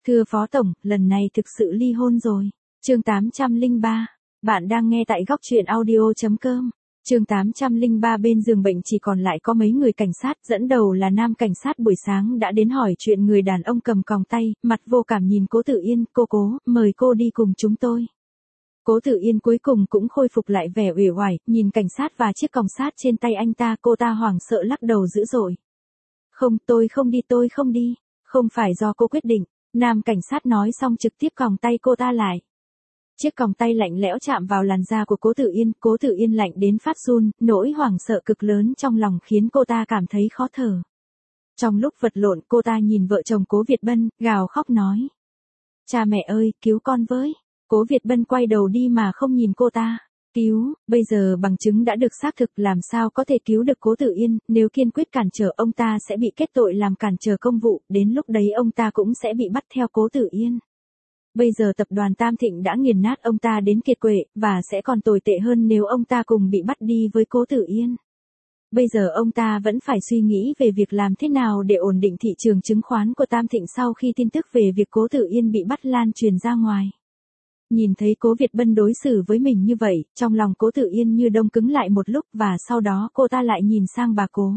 Thưa Phó Tổng, lần này thực sự ly hôn rồi. Chương 803. Bạn đang nghe tại góc truyện audio.com. Chương 803. Bên giường bệnh chỉ còn lại có mấy người cảnh sát, dẫn đầu là nam cảnh sát buổi sáng đã đến hỏi chuyện người đàn ông cầm còng tay, mặt vô cảm nhìn Cố Tử Yên, cô, mời cô đi cùng chúng tôi. Cố Tử Yên cuối cùng cũng khôi phục lại vẻ uể oải, nhìn cảnh sát và chiếc còng sát trên tay anh ta, cô ta hoảng sợ lắc đầu dữ dội. Không, tôi không đi, không phải do cô quyết định. Nam cảnh sát nói xong trực tiếp còng tay cô ta lại. Chiếc còng tay lạnh lẽo chạm vào làn da của Cố Tử Yên lạnh đến phát run, nỗi hoảng sợ cực lớn trong lòng khiến cô ta cảm thấy khó thở. Trong lúc vật lộn cô ta nhìn vợ chồng Cố Việt Bân, gào khóc nói. Cha mẹ ơi, cứu con với. Cố Việt Bân quay đầu đi mà không nhìn cô ta. Cứu, bây giờ bằng chứng đã được xác thực, làm sao có thể cứu được Cố Tử Yên, nếu kiên quyết cản trở ông ta sẽ bị kết tội làm cản trở công vụ, đến lúc đấy ông ta cũng sẽ bị bắt theo Cố Tử Yên. Bây giờ tập đoàn Tam Thịnh đã nghiền nát ông ta đến kiệt quệ, và sẽ còn tồi tệ hơn nếu ông ta cùng bị bắt đi với Cố Tử Yên. Bây giờ ông ta vẫn phải suy nghĩ về việc làm thế nào để ổn định thị trường chứng khoán của Tam Thịnh sau khi tin tức về việc Cố Tử Yên bị bắt lan truyền ra ngoài. Nhìn thấy Cố Việt Bân đối xử với mình như vậy, trong lòng Cố Tử Yên như đông cứng lại một lúc và sau đó cô ta lại nhìn sang bà Cố.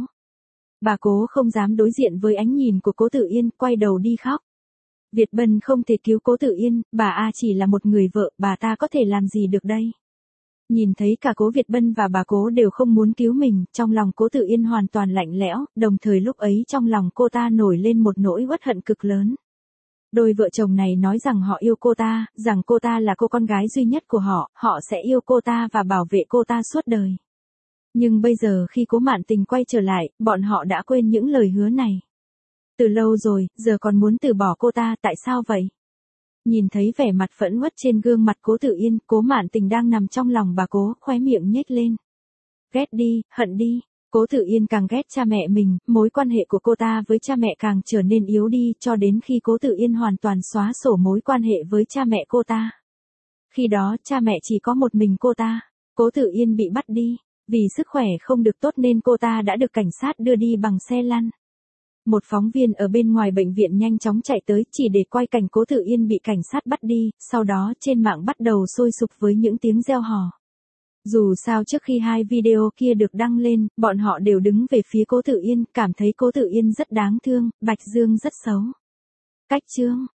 Bà Cố không dám đối diện với ánh nhìn của Cố Tử Yên, quay đầu đi khóc. Việt Bân không thể cứu Cố Tử Yên, bà A chỉ là một người vợ, bà ta có thể làm gì được đây? Nhìn thấy cả Cố Việt Bân và bà Cố đều không muốn cứu mình, trong lòng Cố Tử Yên hoàn toàn lạnh lẽo, đồng thời lúc ấy trong lòng cô ta nổi lên một nỗi uất hận cực lớn. Đôi vợ chồng này nói rằng họ yêu cô ta, rằng cô ta là cô con gái duy nhất của họ, họ sẽ yêu cô ta và bảo vệ cô ta suốt đời. Nhưng bây giờ khi Cố Mạn Tình quay trở lại, bọn họ đã quên những lời hứa này. Từ lâu rồi, giờ còn muốn từ bỏ cô ta, tại sao vậy? Nhìn thấy vẻ mặt phẫn uất trên gương mặt Cố Tử Yên, Cố Mạn Tình đang nằm trong lòng bà Cố, khóe miệng nhếch lên. Ghét đi, hận đi. Cố Tử Yên càng ghét cha mẹ mình, mối quan hệ của cô ta với cha mẹ càng trở nên yếu đi cho đến khi Cố Tử Yên hoàn toàn xóa sổ mối quan hệ với cha mẹ cô ta. Khi đó cha mẹ chỉ có một mình cô ta. Cố Tử Yên bị bắt đi, vì sức khỏe không được tốt nên cô ta đã được cảnh sát đưa đi bằng xe lăn. Một phóng viên ở bên ngoài bệnh viện nhanh chóng chạy tới chỉ để quay cảnh Cố Tử Yên bị cảnh sát bắt đi, sau đó trên mạng bắt đầu sôi sục với những tiếng reo hò. Dù sao trước khi hai video kia được đăng lên, bọn họ đều đứng về phía Cố Tử Yên, cảm thấy Cố Tử Yên rất đáng thương, Bạch Dương rất xấu. Cách chương